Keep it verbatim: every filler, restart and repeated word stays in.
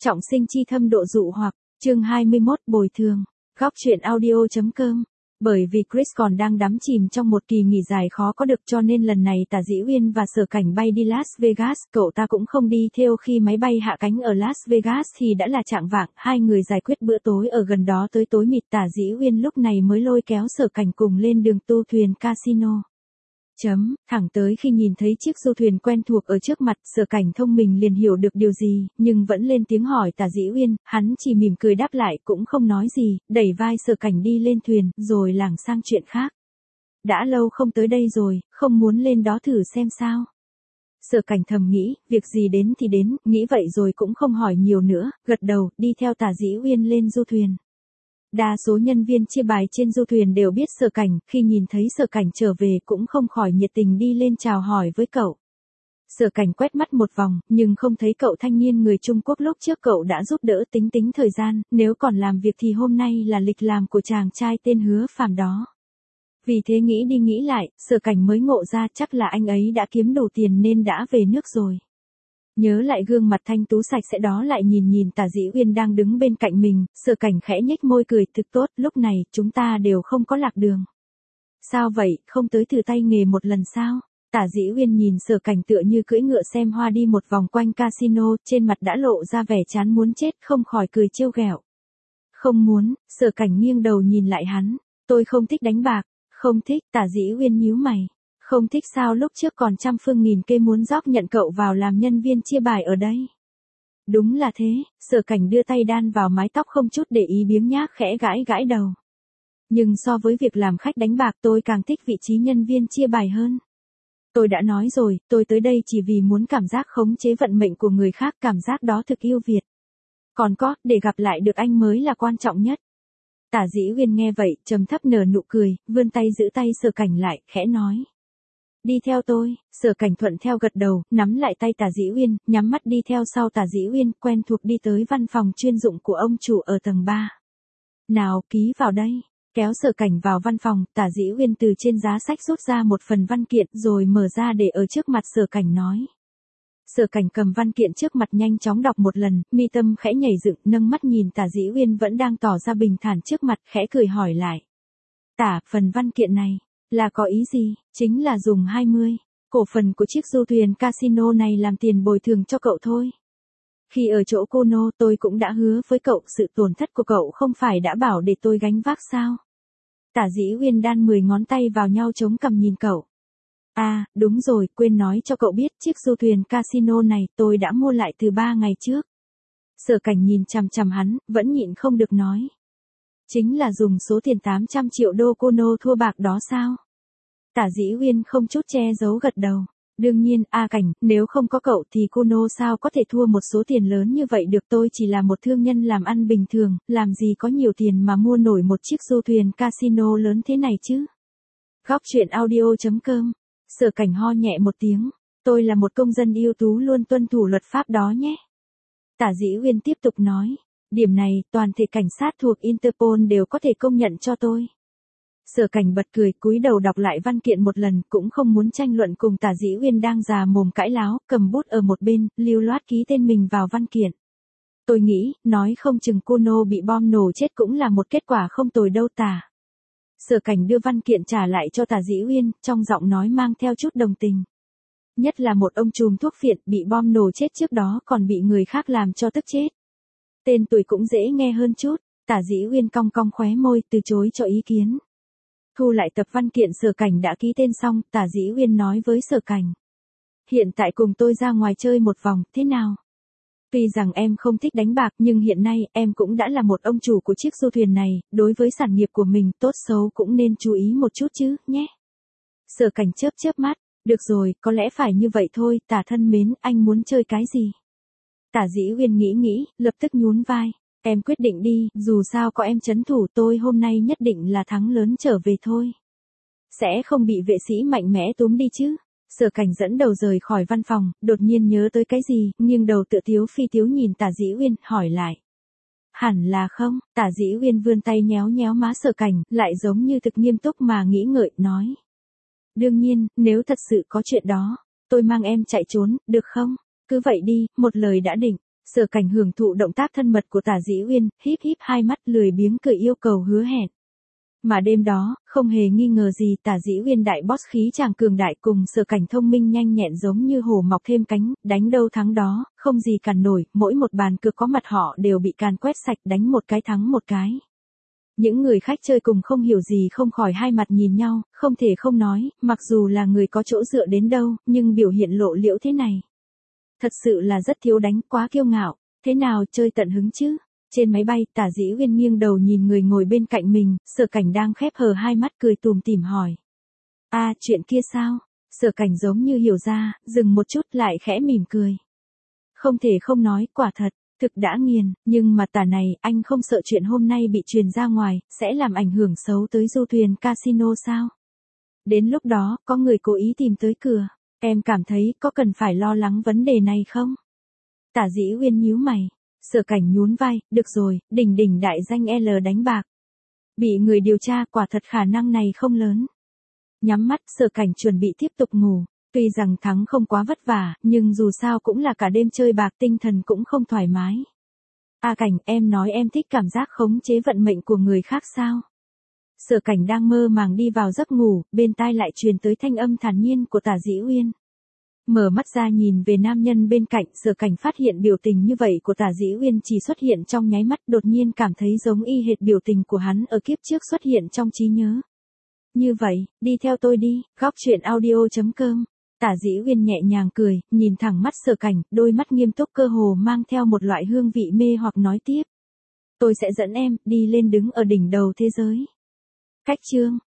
Trọng sinh chi thâm độ dụ hoặc, chương hai mươi mốt bồi thường, góc truyện audio.com. Bởi vì Chris còn đang đắm chìm trong một kỳ nghỉ dài khó có được cho nên lần này Tả Dĩ Uyên và Sở Cảnh bay đi Las Vegas, cậu ta cũng không đi theo. Khi máy bay hạ cánh ở Las Vegas thì đã là chạng vạng, hai người giải quyết bữa tối ở gần đó tới tối mịt. Tả Dĩ Uyên lúc này mới lôi kéo Sở Cảnh cùng lên đường tu thuyền casino. Chấm, thẳng tới khi nhìn thấy chiếc du thuyền quen thuộc ở trước mặt, Sở Cảnh thông minh liền hiểu được điều gì, nhưng vẫn lên tiếng hỏi Tả Dĩ Uyên, hắn chỉ mỉm cười đáp lại cũng không nói gì, đẩy vai Sở Cảnh đi lên thuyền, rồi lảng sang chuyện khác. Đã lâu không tới đây rồi, không muốn lên đó thử xem sao. Sở Cảnh thầm nghĩ, việc gì đến thì đến, nghĩ vậy rồi cũng không hỏi nhiều nữa, gật đầu, đi theo Tả Dĩ Uyên lên du thuyền. Đa số nhân viên chia bài trên du thuyền đều biết Sở Cảnh, khi nhìn thấy Sở Cảnh trở về cũng không khỏi nhiệt tình đi lên chào hỏi với cậu. Sở Cảnh quét mắt một vòng, nhưng không thấy cậu thanh niên người Trung Quốc lúc trước cậu đã giúp đỡ. Tính tính thời gian, nếu còn làm việc thì hôm nay là lịch làm của chàng trai tên Hứa Phàm đó. Vì thế nghĩ đi nghĩ lại, Sở Cảnh mới ngộ ra chắc là anh ấy đã kiếm đủ tiền nên đã về nước rồi. Nhớ lại gương mặt thanh tú sạch sẽ đó, lại nhìn nhìn Tả Dĩ Uyên đang đứng bên cạnh mình, Sở Cảnh khẽ nhếch môi cười, thực tốt, lúc này chúng ta đều không có lạc đường. Sao vậy, không tới thử tay nghề một lần sao? Tả Dĩ Uyên nhìn Sở Cảnh tựa như cưỡi ngựa xem hoa đi một vòng quanh casino, trên mặt đã lộ ra vẻ chán muốn chết, không khỏi cười trêu ghẹo. Không muốn, Sở Cảnh nghiêng đầu nhìn lại hắn, tôi không thích đánh bạc. Không thích, Tả Dĩ Uyên nhíu mày. Không thích sao, lúc trước còn trăm phương nghìn kế muốn dóc nhận cậu vào làm nhân viên chia bài ở đây. Đúng là thế, Sở Cảnh đưa tay đan vào mái tóc không chút để ý, biếng nhác khẽ gãi gãi đầu. Nhưng so với việc làm khách đánh bạc tôi càng thích vị trí nhân viên chia bài hơn. Tôi đã nói rồi, tôi tới đây chỉ vì muốn cảm giác khống chế vận mệnh của người khác, cảm giác đó thực yêu Việt. Còn có, để gặp lại được anh mới là quan trọng nhất. Tả Dĩ Uyên nghe vậy, trầm thấp nở nụ cười, vươn tay giữ tay Sở Cảnh lại, khẽ nói. Đi theo tôi. Sở Cảnh thuận theo gật đầu, nắm lại tay Tả Dĩ Uyên, nhắm mắt đi theo sau Tả Dĩ Uyên, quen thuộc đi tới văn phòng chuyên dụng của ông chủ ở tầng ba. Nào, ký vào đây. Kéo Sở Cảnh vào văn phòng, Tả Dĩ Uyên từ trên giá sách rút ra một phần văn kiện rồi mở ra để ở trước mặt Sở Cảnh nói. Sở Cảnh cầm văn kiện trước mặt nhanh chóng đọc một lần, mi tâm khẽ nhảy dựng, nâng mắt nhìn Tả Dĩ Uyên vẫn đang tỏ ra bình thản trước mặt, khẽ cười hỏi lại. Tả, phần văn kiện này, là có ý gì? Chính là dùng hai mươi cổ phần của chiếc du thuyền casino này làm tiền bồi thường cho cậu thôi. Khi ở chỗ cô nô tôi cũng đã hứa với cậu, sự tổn thất của cậu không phải đã bảo để tôi gánh vác sao? Tả Dĩ Uyên đan mười ngón tay vào nhau chống cằm nhìn cậu. À, đúng rồi, quên nói cho cậu biết, chiếc du thuyền casino này tôi đã mua lại từ ba ngày trước. Sở Cảnh nhìn chằm chằm hắn, vẫn nhịn không được nói. Chính là dùng số tiền tám trăm triệu đô cô nô thua bạc đó sao? Tả Dĩ Uyên không chút che giấu gật đầu. Đương nhiên, A Cảnh, nếu không có cậu thì cô nô sao có thể thua một số tiền lớn như vậy được, tôi chỉ là một thương nhân làm ăn bình thường, làm gì có nhiều tiền mà mua nổi một chiếc du thuyền casino lớn thế này chứ. Góc truyện audio.com. Sở Cảnh ho nhẹ một tiếng, tôi là một công dân ưu tú luôn tuân thủ luật pháp đó nhé. Tả Dĩ Uyên tiếp tục nói, điểm này toàn thể cảnh sát thuộc Interpol đều có thể công nhận cho tôi. Sở Cảnh bật cười, cúi đầu đọc lại văn kiện một lần, cũng không muốn tranh luận cùng Tả Dĩ Uyên đang già mồm cãi láo, cầm bút ở một bên, lưu loát ký tên mình vào văn kiện. Tôi nghĩ, nói không chừng cô nô bị bom nổ chết cũng là một kết quả không tồi đâu Tả. Sở Cảnh đưa văn kiện trả lại cho Tả Dĩ Uyên, trong giọng nói mang theo chút đồng tình. Nhất là một ông trùm thuốc phiện bị bom nổ chết trước đó còn bị người khác làm cho tức chết. Tên tuổi cũng dễ nghe hơn chút. Tả Dĩ Uyên cong cong khóe môi, từ chối cho ý kiến. Thu lại tập văn kiện Sở Cảnh đã ký tên xong, Tả Dĩ Uyên nói với Sở Cảnh. Hiện tại cùng tôi ra ngoài chơi một vòng, thế nào? Tuy rằng em không thích đánh bạc nhưng hiện nay em cũng đã là một ông chủ của chiếc du thuyền này, đối với sản nghiệp của mình tốt xấu cũng nên chú ý một chút chứ, nhé. Sở Cảnh chớp chớp mắt, được rồi, có lẽ phải như vậy thôi, Tả thân mến, anh muốn chơi cái gì? Tả Dĩ Uyên nghĩ nghĩ, lập tức nhún vai. Em quyết định đi, dù sao có em trấn thủ tôi hôm nay nhất định là thắng lớn trở về thôi. Sẽ không bị vệ sĩ mạnh mẽ túm đi chứ? Sở Cảnh dẫn đầu rời khỏi văn phòng, đột nhiên nhớ tới cái gì, nghiêng đầu tựa thiếu phi thiếu nhìn Tả Dĩ Uyên, hỏi lại. Hẳn là không, Tả Dĩ Uyên vươn tay nhéo nhéo má Sở Cảnh, lại giống như thực nghiêm túc mà nghĩ ngợi, nói. Đương nhiên, nếu thật sự có chuyện đó, tôi mang em chạy trốn, được không? Cứ vậy đi, một lời đã định. Sở Cảnh hưởng thụ động tác thân mật của Tả Dĩ Uyên, híp híp hai mắt lười biếng cười yêu cầu hứa hẹn. Mà đêm đó, không hề nghi ngờ gì Tả Dĩ Uyên đại boss khí chàng cường đại cùng Sở Cảnh thông minh nhanh nhẹn giống như hổ mọc thêm cánh, đánh đâu thắng đó, không gì cản nổi, mỗi một bàn cược có mặt họ đều bị càn quét sạch đánh một cái thắng một cái. Những người khách chơi cùng không hiểu gì không khỏi hai mặt nhìn nhau, không thể không nói, mặc dù là người có chỗ dựa đến đâu, nhưng biểu hiện lộ liễu thế này. Thật sự là rất thiếu đánh, quá kiêu ngạo, thế nào chơi tận hứng chứ? Trên máy bay, Tả Dĩ Uyên nghiêng đầu nhìn người ngồi bên cạnh mình, Sở Cảnh đang khép hờ hai mắt cười tủm tỉm hỏi. À, chuyện kia sao? Sở Cảnh giống như hiểu ra, dừng một chút lại khẽ mỉm cười. Không thể không nói, quả thật, thực đã nghiền, nhưng mà Tả này, anh không sợ chuyện hôm nay bị truyền ra ngoài, sẽ làm ảnh hưởng xấu tới du thuyền casino sao? Đến lúc đó, có người cố ý tìm tới cửa, em cảm thấy có cần phải lo lắng vấn đề này không? Tả Dĩ Uyên nhíu mày. Sở Cảnh nhún vai, được rồi, đỉnh đỉnh đại danh L đánh bạc. Bị người điều tra quả thật khả năng này không lớn. Nhắm mắt, Sở Cảnh chuẩn bị tiếp tục ngủ. Tuy rằng thắng không quá vất vả, nhưng dù sao cũng là cả đêm chơi bạc tinh thần cũng không thoải mái. À Cảnh, em nói em thích cảm giác khống chế vận mệnh của người khác sao? Sở Cảnh đang mơ màng đi vào giấc ngủ, bên tai lại truyền tới thanh âm thản nhiên của Tả Dĩ Uyên. Mở mắt ra nhìn về nam nhân bên cạnh, Sở Cảnh phát hiện biểu tình như vậy của Tả Dĩ Uyên chỉ xuất hiện trong nháy mắt, đột nhiên cảm thấy giống y hệt biểu tình của hắn ở kiếp trước xuất hiện trong trí nhớ. Như vậy, đi theo tôi đi, góc truyện audio chấm com. Tả Dĩ Uyên nhẹ nhàng cười, nhìn thẳng mắt Sở Cảnh, đôi mắt nghiêm túc cơ hồ mang theo một loại hương vị mê hoặc nói tiếp. Tôi sẽ dẫn em, đi lên đứng ở đỉnh đầu thế giới. Cách chương.